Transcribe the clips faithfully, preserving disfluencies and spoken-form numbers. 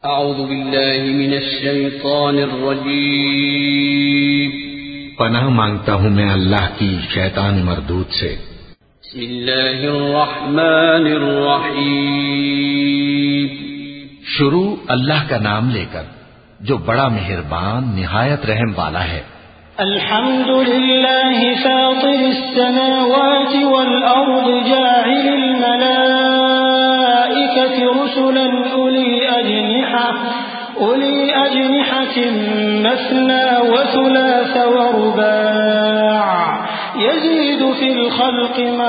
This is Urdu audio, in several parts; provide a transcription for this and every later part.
اعوذ باللہ من الشیطان الرجیم پناہ مانگتا ہوں میں اللہ کی شیطان مردود سے۔ بسم اللہ الرحمن الرحیم شروع اللہ کا نام لے کر جو بڑا مہربان نہایت رحم والا ہے۔ الحمد للہ فاطر السماوات والارض جاعل الملائکة رسلا اولی اجنحة اولی اجنحة مثنى وثلاث ورباع يزيد في الخلق ما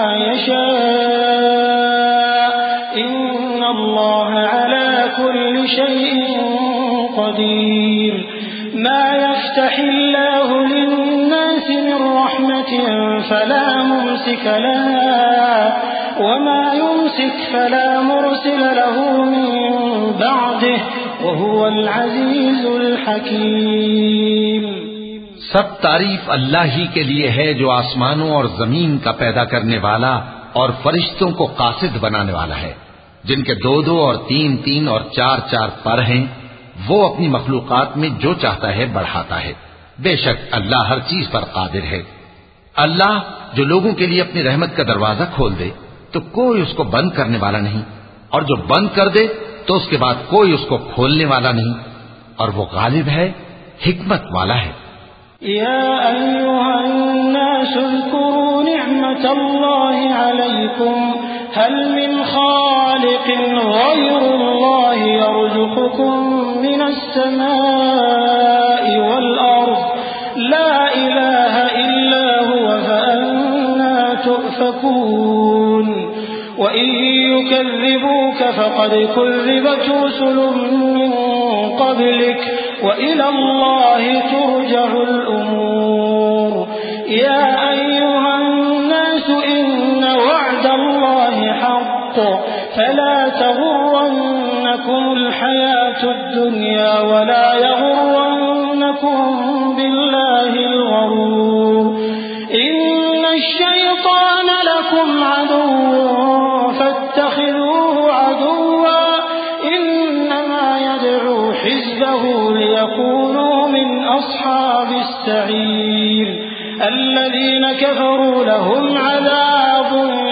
يشاء ان الله على كل شيء قدير ما يفتح الله للناس من رحمة فلا ممسك لها وما يمسك فلا مرسل له من بعده وهو العزيز الحكيم۔ سب تعریف اللہ ہی کے لیے ہے جو آسمانوں اور زمین کا پیدا کرنے والا اور فرشتوں کو قاصد بنانے والا ہے، جن کے دو دو اور تین تین اور چار چار پر ہیں۔ وہ اپنی مخلوقات میں جو چاہتا ہے بڑھاتا ہے، بے شک اللہ ہر چیز پر قادر ہے۔ اللہ جو لوگوں کے لیے اپنی رحمت کا دروازہ کھول دے تو کوئی اس کو بند کرنے والا نہیں، اور جو بند کر دے تو اس کے بعد کوئی اس کو کھولنے والا نہیں، اور وہ غالب ہے، حکمت والا ہے۔ یا ایھا الناس اذکروا نعمت اللہ علیکم هل من خالق غیر اللہ یرزقکم من السماء والارض لا الہ الا هو فأنا تؤفکون وَإِن يُكَذِّبُوكَ فَقَدْ كُذِّبَتْ رُسُلٌ مِّن قَبْلِكَ وَإِلَى اللَّهِ تُرْجَعُ الْأُمُورُ يَا أَيُّهَا النَّاسُ إِنَّ وَعْدَ اللَّهِ حَقٌّ فَلَا تَغُرَّنَّكُمُ الْحَيَاةُ الدُّنْيَا وَلَا يَغُرَّنَّكُم بِاللَّهِ الْغَرُورُ إِنَّ الشَّيْطَانَ لَكُمْ عَدُوٌّ فاتخذوه عدوا إنما يدعو حزبه ليكونوا من أصحاب السعير الذين كفروا لهم عذاب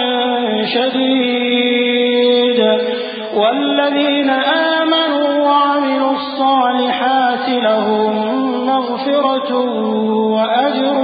شديد والذين آمنوا وعملوا الصالحات لهم مغفرة وأجر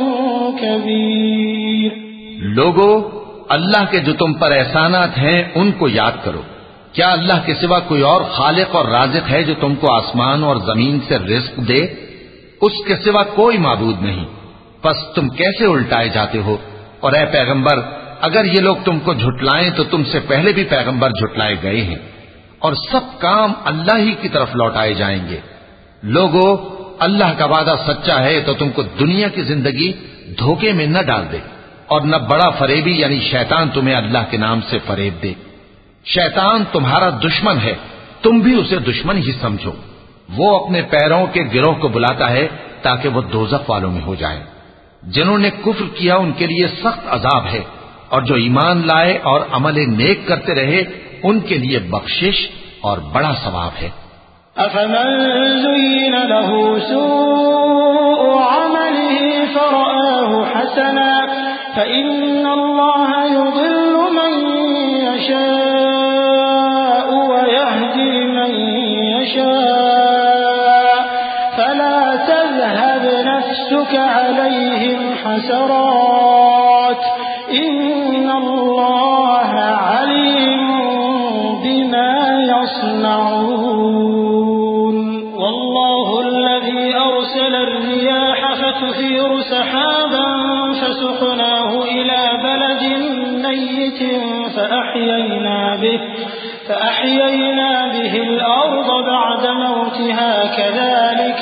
كبير۔ لوگو اللہ کے جو تم پر احسانات ہیں ان کو یاد کرو۔ کیا اللہ کے سوا کوئی اور خالق اور رازق ہے جو تم کو آسمان اور زمین سے رزق دے؟ اس کے سوا کوئی معبود نہیں، پس تم کیسے الٹائے جاتے ہو؟ اور اے پیغمبر اگر یہ لوگ تم کو جھٹلائیں تو تم سے پہلے بھی پیغمبر جھٹلائے گئے ہیں، اور سب کام اللہ ہی کی طرف لوٹائے جائیں گے۔ لوگو اللہ کا وعدہ سچا ہے تو تم کو دنیا کی زندگی دھوکے میں نہ ڈال دے، اور نہ بڑا فریبی یعنی شیطان تمہیں اللہ کے نام سے فریب دے۔ شیطان تمہارا دشمن ہے، تم بھی اسے دشمن ہی سمجھو۔ وہ اپنے پیروں کے گروہ کو بلاتا ہے تاکہ وہ دوزخ والوں میں ہو جائیں۔ جنہوں نے کفر کیا ان کے لیے سخت عذاب ہے، اور جو ایمان لائے اور عمل نیک کرتے رہے ان کے لیے بخشش اور بڑا ثواب ہے۔ افمن زین له سوء عمله فرآه حسنا فإن الله يضل من يشاء ويهدي من يشاء فلا تذهب نفسك عليهم حسرات إن الله عليم بما يصنعون والله الذي أرسل الرياح فتثير سحابا فسقناه إلى بلد ميت فأحيينا به فأحيينا به الأرض بعد موتها كذلك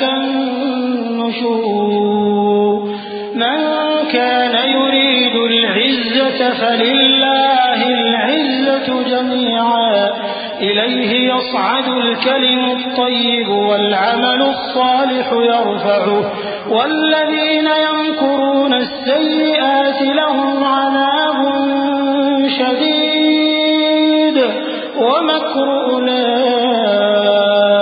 النشور من كان يريد العزة فلله العزة جميعا إليه يصعد الكلم الطيب والعمل الصالح يرفعه والذين يمكرون السيئات لهم عذاب شديد ومكر أولئك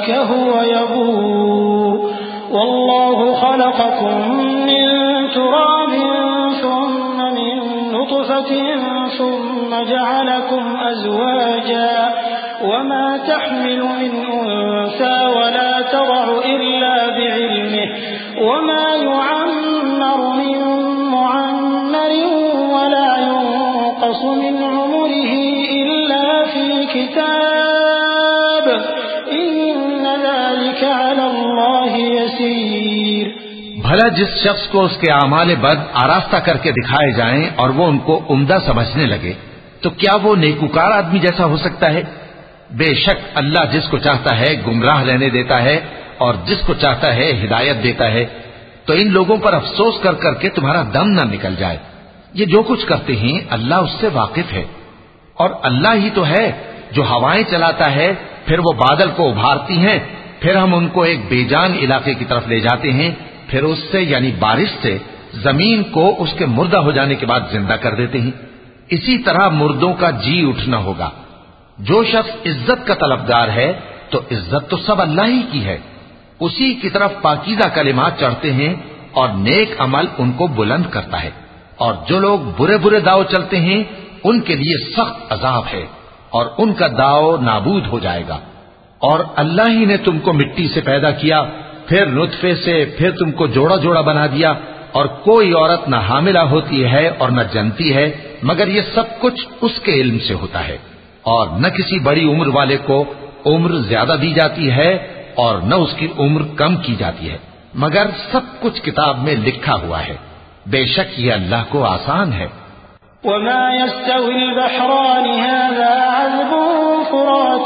ذلك هو يبور والله خلقكم من تراب ثم من نطفة ثم جعلكم أزواجا وما تحمل من أنثى ولا تضع إلا بعلمه وما يعمر من معمر ولا ينقص من عمره إلا في كتاب إن ذلك على الله يسير. بھلا جس شخص کو اس کے اعمال بد آراستہ کر کے دکھائے جائیں اور وہ ان کو عمدہ سمجھنے لگے تو کیا وہ نیکوکار آدمی جیسا ہو سکتا ہے؟ بے شک اللہ جس کو چاہتا ہے گمراہ رہنے دیتا ہے اور جس کو چاہتا ہے ہدایت دیتا ہے. تو ان لوگوں پر افسوس کر کر کے تمہارا دم نہ نکل جائے. یہ جو کچھ کرتے ہیں اللہ اس سے واقف ہے. اور اللہ ہی تو ہے جو ہوائیں چلاتا ہے پھر وہ بادل کو ابھارتی ہیں پھر ہم ان کو ایک بے جان علاقے کی طرف لے جاتے ہیں پھر اس سے یعنی بارش سے زمین کو اس کے مردہ ہو جانے کے بعد زندہ کر دیتے ہیں. اسی طرح مردوں کا جی اٹھنا ہوگا. جو شخص عزت کا طلبگار ہے تو عزت تو سب اللہ ہی کی ہے. اسی کی طرف پاکیزہ کلمات چڑھتے ہیں اور نیک عمل ان کو بلند کرتا ہے. اور جو لوگ برے برے داؤ چلتے ہیں ان کے لیے سخت عذاب ہے اور ان کا داؤ نابود ہو جائے گا. اور اللہ ہی نے تم کو مٹی سے پیدا کیا پھر نطفے سے پھر تم کو جوڑا جوڑا بنا دیا اور کوئی عورت نہ حاملہ ہوتی ہے اور نہ جنتی ہے مگر یہ سب کچھ اس کے علم سے ہوتا ہے. اور نہ کسی بڑی عمر والے کو عمر زیادہ دی جاتی ہے اور نہ اس کی عمر کم کی جاتی ہے مگر سب کچھ کتاب میں لکھا ہوا ہے. بے شک یہ اللہ کو آسان ہے. وما يستوي البحران هذا عذب فرات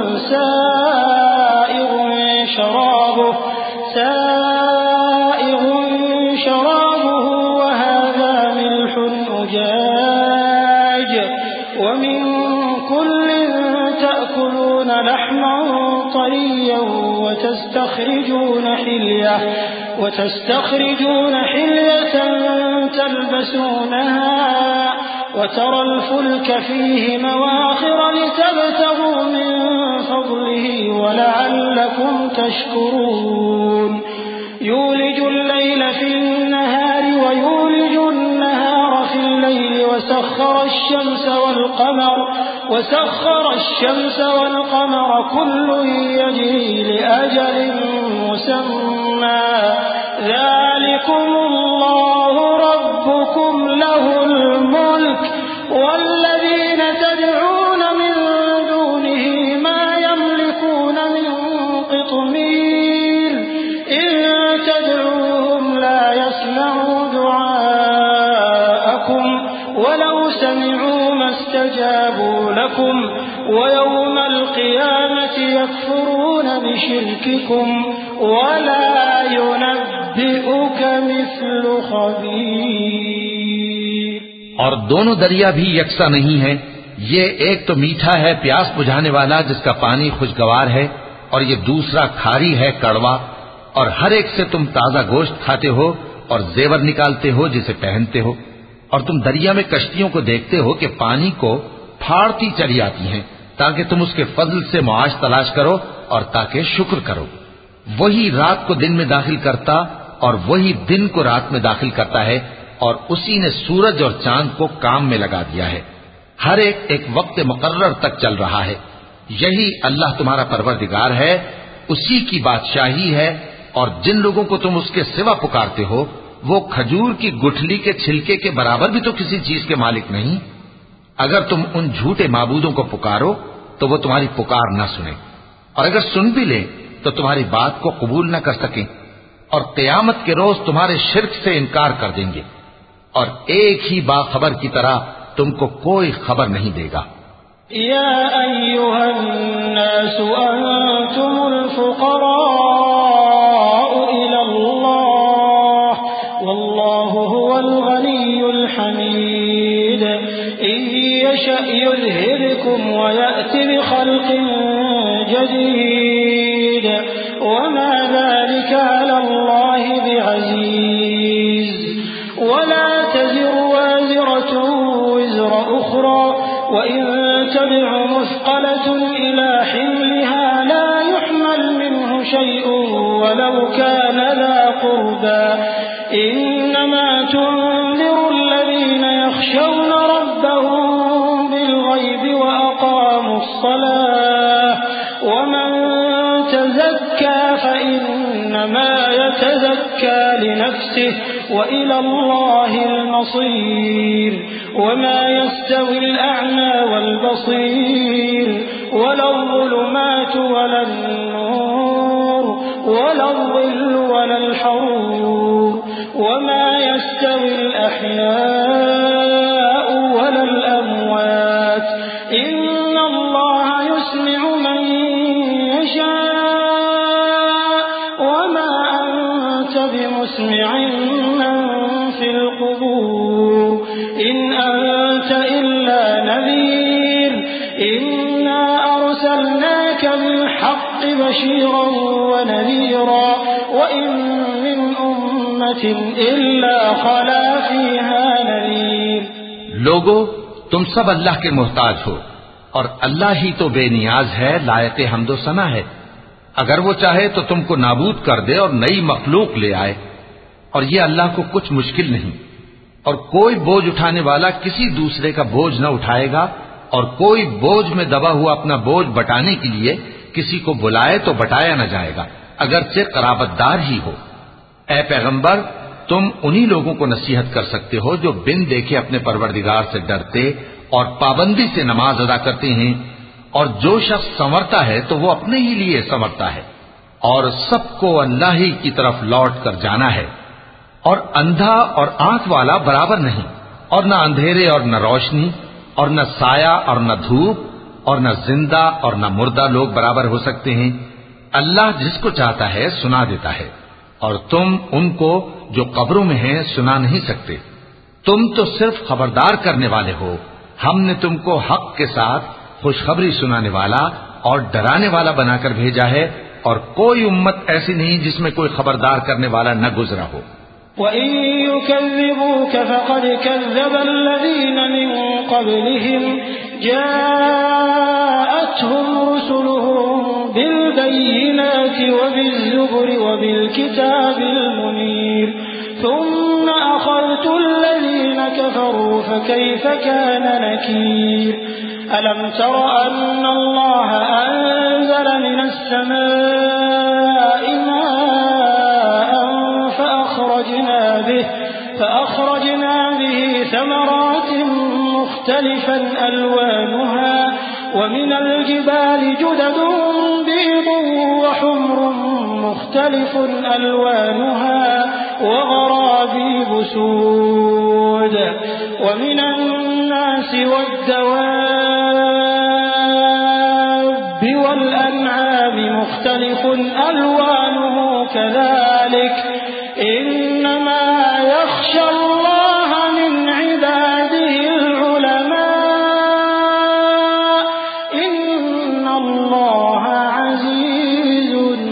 سائغ شرابه سائغ شرابه وهذا ملح أجاج ومن كل تأكلون لحما طريا وتستخرجون حلية وتستخرجون حلية تلبسونها وترى الفلك فيه مواخر لتبتغوا من فضله ولعلكم تشكرون. يولج الليل في النهار ويولج النهار في الليل وسخر الشمس والقمر وسخر الشمس والقمر كل يجري لأجل مسمى ذلكم الله ربكم له الملك والذين تدعون من دونه ما يملكون من قطمير إن تدعوهم لا يسمعوا دعاءكم ولو سمعوا ما استجابوا لكم ويوم القيامة يكفرون بشرككم ولا ينبئك مثل خبير. اور دونوں دریا بھی یکساں نہیں ہیں. یہ ایک تو میٹھا ہے پیاس بجھانے والا جس کا پانی خوشگوار ہے اور یہ دوسرا کھاری ہے کڑوا. اور ہر ایک سے تم تازہ گوشت کھاتے ہو اور زیور نکالتے ہو جسے پہنتے ہو. اور تم دریا میں کشتیوں کو دیکھتے ہو کہ پانی کو پھاڑتی چلی آتی ہیں تاکہ تم اس کے فضل سے معاش تلاش کرو اور تاکہ شکر کرو. وہی رات کو دن میں داخل کرتا اور وہی دن کو رات میں داخل کرتا ہے اور اسی نے سورج اور چاند کو کام میں لگا دیا ہے. ہر ایک ایک وقت مقرر تک چل رہا ہے. یہی اللہ تمہارا پروردگار ہے, اسی کی بادشاہی ہے. اور جن لوگوں کو تم اس کے سوا پکارتے ہو وہ کھجور کی گٹھلی کے چھلکے کے برابر بھی تو کسی چیز کے مالک نہیں. اگر تم ان جھوٹے معبودوں کو پکارو تو وہ تمہاری پکار نہ سنیں, اور اگر سن بھی لیں تو تمہاری بات کو قبول نہ کر سکیں, اور قیامت کے روز تمہارے شرک سے انکار کر دیں گے, اور ایک ہی باخبر کی طرح تم کو کوئی خبر نہیں دے گا. یا ایھا الناس انتم الفقراء الى اللہ واللہ هو الغنی الحمید ان یشأ یذھبکم ویأت بخلق جدید وما ذلك على الله بعزيز ولا تزر وازرة وزر أخرى وإن تدع مثقلة إلى حملها لا يحمل شيء ولو كان ذا قربى إنما تنذر الذين يخشون ربهم بالغيب وأقاموا الصلاة ومن تزكى فإنما يتزكى لنفسه وإلى الله المصير وما يستوي الأعمى والبصير ولا الظلمات ولا النور ولا الظل ولا الحرور وما يستوي الأحياء ولا الأموات إن الله يسمع من يشاء وما أنت بمسمع من في القبور إن أنت إلا نذير إنا أرسلناك بالحق بشيرا ونذيرا وإن من أمة إلا خلا فيها نذير. لوگو تم سب اللہ کے محتاج ہو اور اللہ ہی تو بے نیاز ہے، لائق حمد و ثنا ہے. اگر وہ چاہے تو تم کو نابود کر دے اور نئی مخلوق لے آئے، اور یہ اللہ کو کچھ مشکل نہیں. اور کوئی بوجھ اٹھانے والا کسی دوسرے کا بوجھ نہ اٹھائے گا، اور کوئی بوجھ میں دبا ہوا اپنا بوجھ بٹانے کے لیے کسی کو بلائے تو بٹایا نہ جائے گا، اگرچہ قرابت دار ہی ہو. اے پیغمبر، تم انہی لوگوں کو نصیحت کر سکتے ہو جو بن دیکھے اپنے پروردگار سے ڈرتے اور پابندی سے نماز ادا کرتے ہیں، اور جو شخص سنورتا ہے تو وہ اپنے ہی لیے سنورتا ہے، اور سب کو اللہ ہی کی طرف لوٹ کر جانا ہے. اور اندھا اور آنکھ والا برابر نہیں، اور نہ اندھیرے اور نہ روشنی، اور نہ سایہ اور نہ دھوپ، اور نہ زندہ اور نہ مردہ لوگ برابر ہو سکتے ہیں. اللہ جس کو چاہتا ہے سنا دیتا ہے، اور تم ان کو جو قبروں میں ہیں سنا نہیں سکتے. تم تو صرف خبردار کرنے والے ہو. ہم نے تم کو حق کے ساتھ خوشخبری سنانے والا اور ڈرانے والا بنا کر بھیجا ہے، اور کوئی امت ایسی نہیں جس میں کوئی خبردار کرنے والا نہ گزرا ہو. وَإِن يُكَذِّبُوكَ فَقَدْ كَذَّبَ الَّذِينَ مِن قَبْلِهِمْ جَاءَتْهُمْ رُسُلُهُم بِالْبَيِّنَاتِ وَبِالزُّبُرِ وَبِالْكِتَابِ الْمُنِيرِ ثُمَّ أَخَذْتُ الَّذِينَ كَفَرُوا فَكَيْفَ كَانَ نَكِيرِ. أَلَمْ تَرَ أَنَّ اللَّهَ أَنزَلَ مِنَ السَّمَاءِ مَاءً فأخرجنا به, فأخرجنا به ثمرات مختلفا ألوانها ومن الجبال جدد بيض وحمر مختلف ألوانها وغرابيب سود ومن الناس والدواب والأنعام مختلف ألوانه كذلك إنما يخشى الله من عباده العلماء إن الله عزيز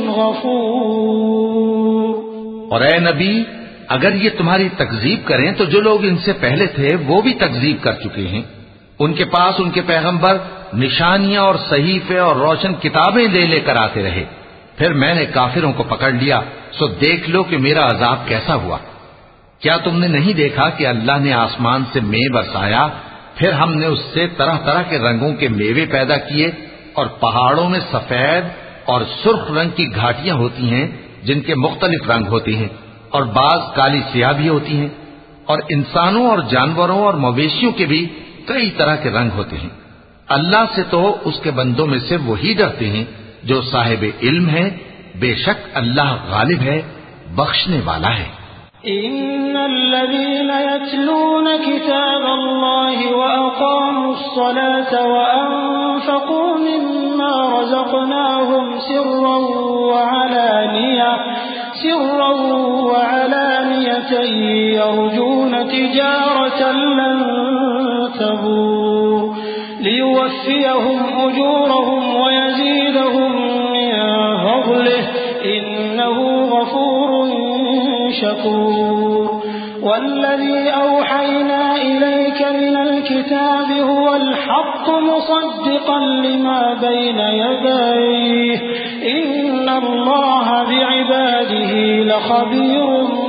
غفور. اور اے نبی، اگر یہ تمہاری تکذیب کریں تو جو لوگ ان سے پہلے تھے وہ بھی تکذیب کر چکے ہیں. ان کے پاس ان کے پیغمبر نشانیاں اور صحیفے اور روشن کتابیں لے لے کر آتے رہے. پھر میں نے کافروں کو پکڑ لیا، سو دیکھ لو کہ میرا عذاب کیسا ہوا. کیا تم نے نہیں دیکھا کہ اللہ نے آسمان سے مے برسایا، پھر ہم نے اس سے طرح طرح کے رنگوں کے میوے پیدا کیے، اور پہاڑوں میں سفید اور سرخ رنگ کی گھاٹیاں ہوتی ہیں جن کے مختلف رنگ ہوتے ہیں، اور بعض کالی سیاہ بھی ہوتی ہیں، اور انسانوں اور جانوروں اور مویشیوں کے بھی کئی طرح کے رنگ ہوتے ہیں. اللہ سے تو اس کے بندوں میں سے وہی ڈرتے ہیں جو صاحب علم ہے. بے شک اللہ غالب ہے، بخشنے والا ہے. إن الذين يتلون كتاب الله وأقاموا الصلاة وأنفقوا مما رزقناهم سرا وعلانية سرا وعلانية يرجون تجارة لن تبور ليوفيهم أجورهم ويزيدهم من فضله إنه غفور شكور. والذي أوحينا إليك من الكتاب هو الحق مصدقا لما بين يديه إن إن الله بعباده لخبير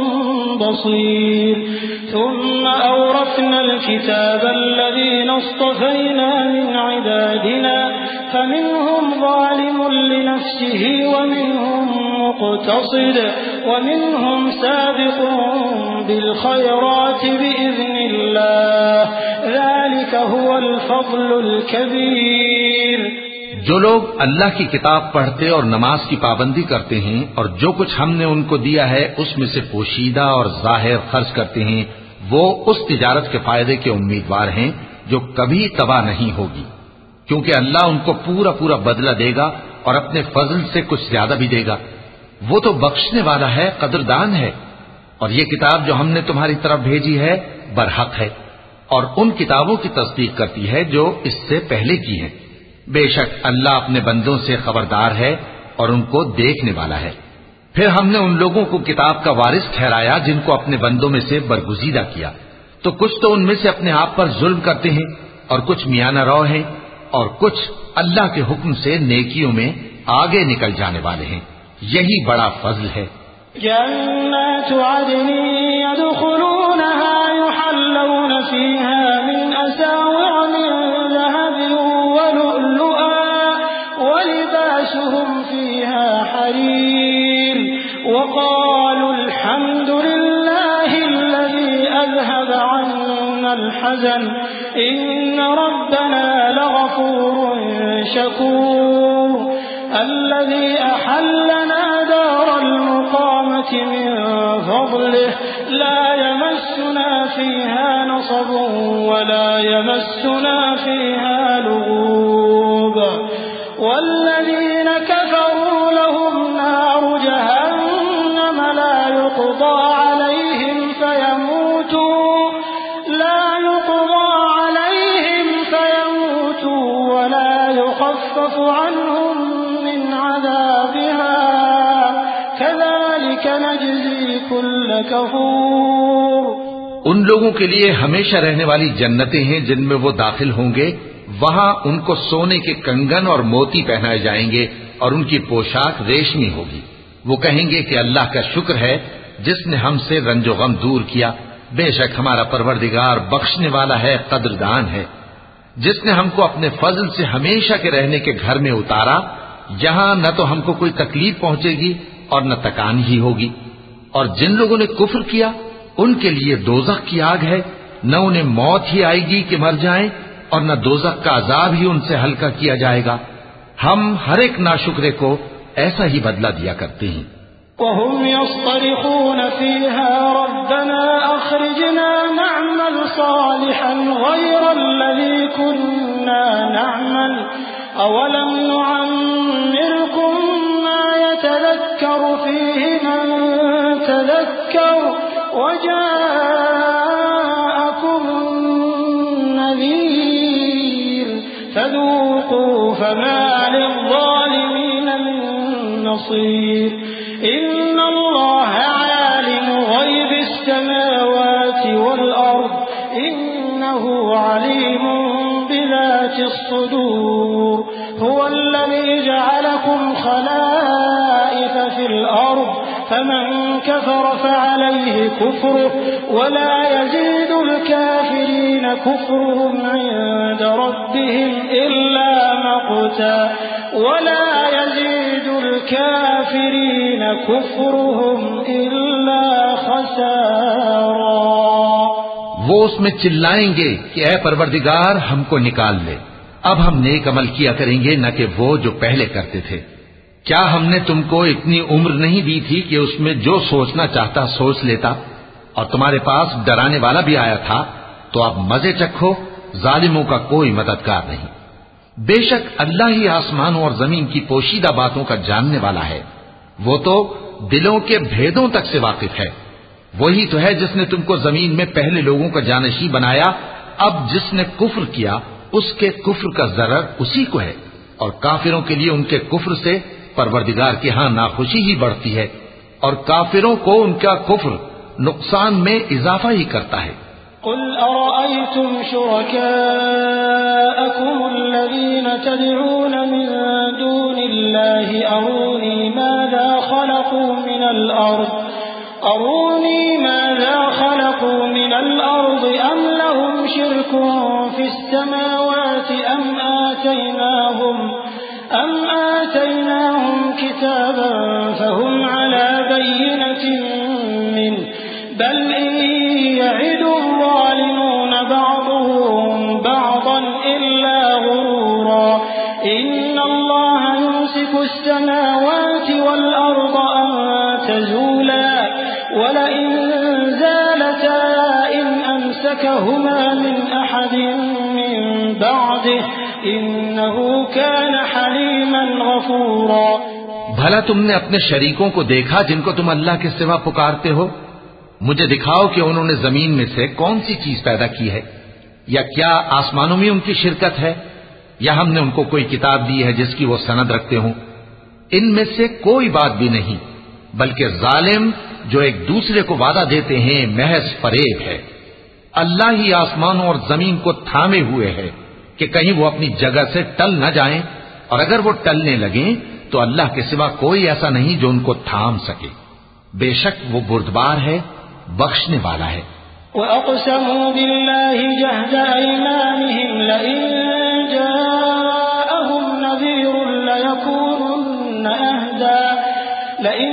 بصير ثم أورثنا الكتاب الذين اصطفينا من عبادنا فمنهم ظالم لنفسه ومنهم مقتصد ومنهم سابق بالخيرات بإذن الله ذلك هو الفضل الكبير۔ جو لوگ اللہ کی کتاب پڑھتے اور نماز کی پابندی کرتے ہیں اور جو کچھ ہم نے ان کو دیا ہے اس میں سے پوشیدہ اور ظاہر خرچ کرتے ہیں، وہ اس تجارت کے فائدے کے امیدوار ہیں جو کبھی تباہ نہیں ہوگی، کیونکہ اللہ ان کو پورا پورا بدلہ دے گا اور اپنے فضل سے کچھ زیادہ بھی دے گا۔ وہ تو بخشنے والا ہے، قدردان ہے۔ اور یہ کتاب جو ہم نے تمہاری طرف بھیجی ہے برحق ہے اور ان کتابوں کی تصدیق کرتی ہے جو اس سے پہلے کی ہیں۔ بے شک اللہ اپنے بندوں سے خبردار ہے اور ان کو دیکھنے والا ہے۔ پھر ہم نے ان لوگوں کو کتاب کا وارث ٹھہرایا جن کو اپنے بندوں میں سے برگزیدہ کیا، تو کچھ تو ان میں سے اپنے آپ پر ظلم کرتے ہیں اور کچھ میانہ رو ہیں اور کچھ اللہ کے حکم سے نیکیوں میں آگے نکل جانے والے ہیں۔ یہی بڑا فضل ہے۔ جنات عدن يدخلونها يحلون فيها من أساور من ذهب ولؤلؤا ولباسهم فيها حرير وقالوا الحمد لله الذي أذهب عنا الحزن إن ربنا لغفور شكور الذي أحلنا دار المقامة من فضله لا يمسنا فيها نصب ولا يمسنا فيها لغوب والذين كفروا لهم نار جهنم لا يقضى عليهم فيموتوا لا يقضى عليهم فيموتوا ولا يخفف عنهم من عذابها كذلك نجزي كل كفور۔ ان لوگوں کے لیے ہمیشہ رہنے والی جنتیں ہیں جن میں وہ داخل ہوں گے، وہاں ان کو سونے کے کنگن اور موتی پہنائے جائیں گے اور ان کی پوشاک ریشمی ہوگی۔ وہ کہیں گے کہ اللہ کا شکر ہے جس نے ہم سے رنج و غم دور کیا، بے شک ہمارا پروردگار بخشنے والا ہے، قدردان ہے۔ جس نے ہم کو اپنے فضل سے ہمیشہ کے رہنے کے گھر میں اتارا، یہاں نہ تو ہم کو کوئی تکلیف پہنچے گی اور نہ تکان ہی ہوگی۔ اور جن لوگوں نے کفر کیا ان کے لیے دوزخ کی آگ ہے، نہ انہیں موت ہی آئے گی کہ مر جائیں اور نہ دوزخ کا عذاب ہی ان سے ہلکا کیا جائے گا۔ ہم ہر ایک ناشکرے کو ایسا ہی بدلہ دیا کرتے ہیں۔ وهم يصطرخون فيها ربنا أخرجنا نعمل صالحا غير الذي كنا نعمل أولم نعمركم ما يتذكر فيه من تذكر وجاءكم النذير فذوقوا فما للظالمين من نصير إن الله عالم غيب السماوات والأرض إنه عليم بذات الصدور هو الذي جعلكم خلائف في الأرض فمن كفر فعليه كفره ولا يزيد الكافرين كفرهم عند ربهم إلا مقتا ولا يزيد الكافرين كفرهم إلا خسارا۔ وہ اس میں چلائیں گے کہ اے پروردگار ہم کو نکال لے، اب ہم نیک عمل کیا کریں گے نہ کہ وہ جو پہلے کرتے تھے۔ کیا ہم نے تم کو اتنی عمر نہیں دی تھی کہ اس میں جو سوچنا چاہتا سوچ لیتا، اور تمہارے پاس ڈرانے والا بھی آیا تھا؟ تو اب مزے چکھو، ظالموں کا کوئی مددگار نہیں۔ بے شک اللہ ہی آسمانوں اور زمین کی پوشیدہ باتوں کا جاننے والا ہے، وہ تو دلوں کے بھیدوں تک سے واقف ہے۔ وہی تو ہے جس نے تم کو زمین میں پہلے لوگوں کا جانشین بنایا، اب جس نے کفر کیا اس کے کفر کا ضرر اسی کو ہے، اور کافروں کے لیے ان کے کفر سے پروردگار کے ہاں ناخوشی ہی بڑھتی ہے، اور کافروں کو ان کا کفر نقصان میں اضافہ ہی کرتا ہے۔ قل أرأيتم شركاءكم الذين تدعون من دون الله أروني والأرض أروني ماذا خلقوا من الأرض أم لهم شرك في السماوات أم آتيناهم أم آتيناهم كتابا فهم على بينة منه بل إن يعد الظالمون بعضهم بعضا إلا غرورا إن الله يمسك السماوات والأرض أن تزولا ولئن زالتا إن أمسكهما من أحد من بعده إنه كان حليما غفورا بھلا تم نے اپنے شریکوں کو دیکھا جن کو تم اللہ کے سوا پکارتے ہو؟ مجھے دکھاؤ کہ انہوں نے زمین میں سے کون سی چیز پیدا کی ہے، یا کیا آسمانوں میں ان کی شرکت ہے، یا ہم نے ان کو کوئی کتاب دی ہے جس کی وہ سند رکھتے ہوں؟ ان میں سے کوئی بات بھی نہیں، بلکہ ظالم جو ایک دوسرے کو وعدہ دیتے ہیں محض فریب ہے۔ اللہ ہی آسمانوں اور زمین کو تھامے ہوئے ہے کہ کہیں وہ اپنی جگہ سے ٹل نہ جائیں، اور اگر وہ ٹلنے لگیں تو اللہ کے سوا کوئی ایسا نہیں جو ان کو تھام سکے۔ بے شک وہ بردبار ہے، بخشنے والا ہے۔ وَأَقْسَمُوا بِاللَّهِ جَهْدَ أَيْمَانِهِمْ لَئِن جَاءَهُمْ نَذِيرٌ لَيَكُونُنَّ أَهْدَى لَئِن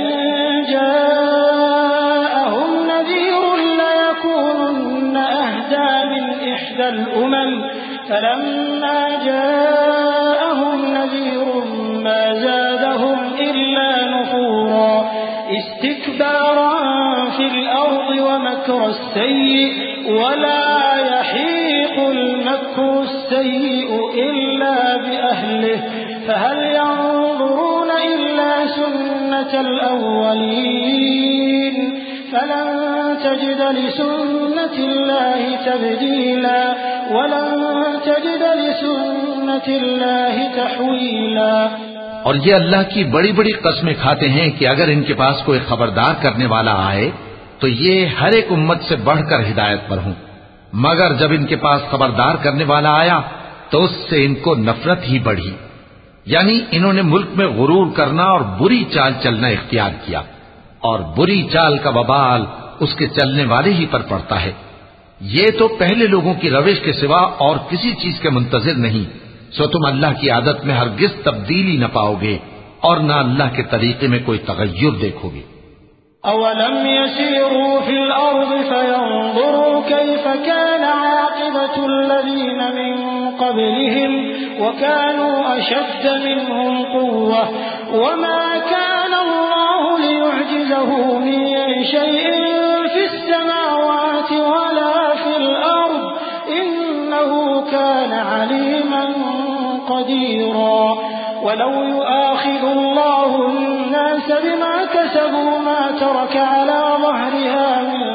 جَاءَهُمْ نَذِيرٌ لَيَكُونُنَّ أَهْدَى مِنْ إِحْدَى الْأُمَمِ فَلَمَّا جَاءَهُمْ نَذِيرٌ مَا زَادَهُمْ إِلَّا نُفُورًا اسْتِكْبَارًا فِي الْأَرْضِ وَمَكْرَ السَّيِّئِ وَلَا يَحِيقُ الْمَكْرُ السَّيِّئُ إِلَّا بِأَهْلِهِ فَهَلْ يَنظُرُونَ إِلَّا سُنَّةَ الْأَوَّلِينَ فَلَن تَجِدَ لِسُنَّةِ اللَّهِ تَبْدِيلًا وَلَن تَجِدَ لِسُنَّةِ اللَّهِ تَحْوِيلًا۔ اور یہ اللہ کی بڑی بڑی قسمیں کھاتے ہیں کہ اگر ان کے پاس کوئی خبردار کرنے والا آئے تو یہ ہر ایک امت سے بڑھ کر ہدایت پر ہوں، مگر جب ان کے پاس خبردار کرنے والا آیا تو اس سے ان کو نفرت ہی بڑھی، یعنی انہوں نے ملک میں غرور کرنا اور بری چال چلنا اختیار کیا، اور بری چال کا وبال اس کے چلنے والے ہی پر پڑتا ہے۔ یہ تو پہلے لوگوں کی روش کے سوا اور کسی چیز کے منتظر نہیں، سو تم اللہ کی عادت میں ہرگز تبدیلی نہ پاؤ گے اور نہ اللہ کے طریقے میں کوئی تغیر دیکھو گے۔ أَوَلَمْ يَسِيرُوا فِي الْأَرْضِ فَيَنظُرُوا كَيْفَ كَانَ عَاقِبَةُ الَّذِينَ مِن قَبْلِهِمْ وَكَانُوا أَشَدَّ مِنْهُمْ قُوَّةً وَمَا كَانَ اللَّهُ لِيُعْجِزَهُ مِن شَيْءٍ فِي السَّمَاوَاتِ وَلَا فِي الْأَرْضِ إِنَّهُ كَانَ عَلِيمًا قَدِيرًا وَلَوْ يُؤَاخِذُ اللَّهُ النَّاسَ بِمَا كَسَبُوا مَا تَرَكَ عَلَى ظَهْرِهَا مِن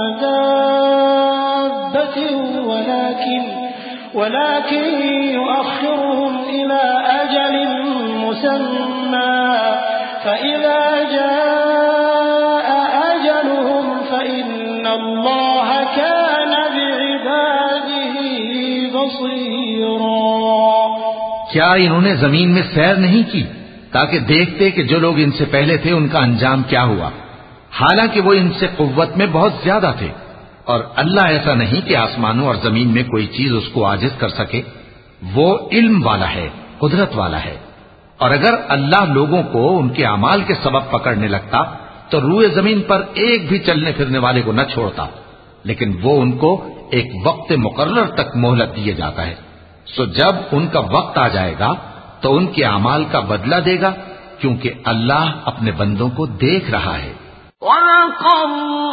دَابَّةٍ وَلَكِنْ وَلَكِنْ يُؤَخِّرُهُمْ إِلَى أَجَلٍ مُّسَمًّى فَإِذَا جَاءَ أَجَلُهُمْ فَإِنَّ اللَّهَ كَانَ بِعِبَادِهِ بَصِيرًا۔ کیا انہوں نے زمین میں سیر نہیں کی تاکہ دیکھتے کہ جو لوگ ان سے پہلے تھے ان کا انجام کیا ہوا، حالانکہ وہ ان سے قوت میں بہت زیادہ تھے، اور اللہ ایسا نہیں کہ آسمانوں اور زمین میں کوئی چیز اس کو عاجز کر سکے، وہ علم والا ہے، قدرت والا ہے۔ اور اگر اللہ لوگوں کو ان کے اعمال کے سبب پکڑنے لگتا تو روئے زمین پر ایک بھی چلنے پھرنے والے کو نہ چھوڑتا، لیکن وہ ان کو ایک وقت مقرر تک مہلت دیے جاتا ہے، سو جب ان کا وقت آ جائے گا تو ان کے اعمال کا بدلہ دے گا، کیونکہ اللہ اپنے بندوں کو دیکھ رہا ہے۔